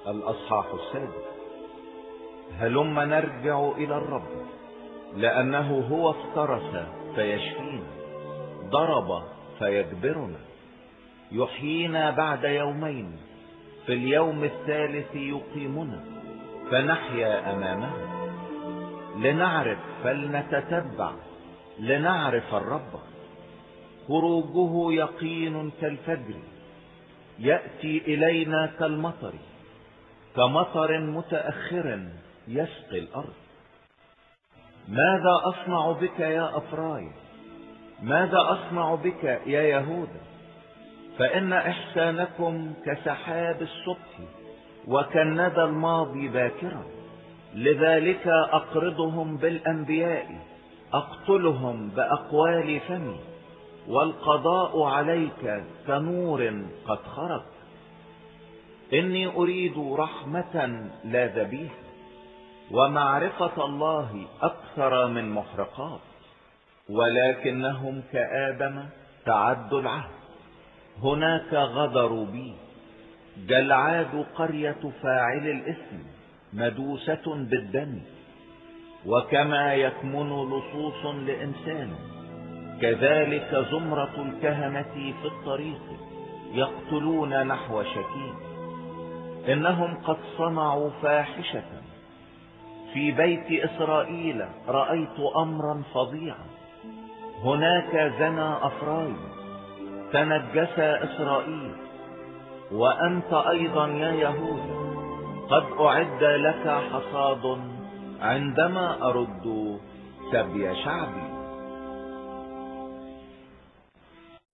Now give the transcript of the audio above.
الأصحاح 6. هلم نرجع إلى الرب، لأنه هو افترس فيشفينا، ضرب فيجبرنا، يحيينا بعد يومين، في اليوم الثالث يقيمنا، فنحيا أمامه. لنعرف فلنتتبع، لنعرف الرب. خروجه يقين كالفجر، يأتي إلينا كالمطر، كمطر متأخر يسقي الأرض. ماذا أصنع بك يا أفرايم؟ ماذا أصنع بك يا يهوذا؟ فإن إحسانكم كسحاب الصبح وكالندى الماضي باكرا. لذلك أقرضهم بالأنبياء، أقتلهم بأقوال فمي، والقضاء عليك كنور قد خرج. إني أريد رحمة لا ذبيحة، ومعرفة الله أكثر من محرقات. ولكنهم كآدم تعدوا العهد، هناك غدروا بي. جلعاد قرية فاعل الإثم مدوسة بالدم. وكما يكمن لصوص لإنسان، كذلك زمرة الكهنة في الطريق يقتلون نحو شكيم. إنهم قد صنعوا فاحشة في بيت إسرائيل، رأيت أمرا فظيعا. هناك زنى أفرايم، تنجس إسرائيل. وأنت أيضا يا يهوذا قد أعد لك حصاد عندما أرد سبي شعبي.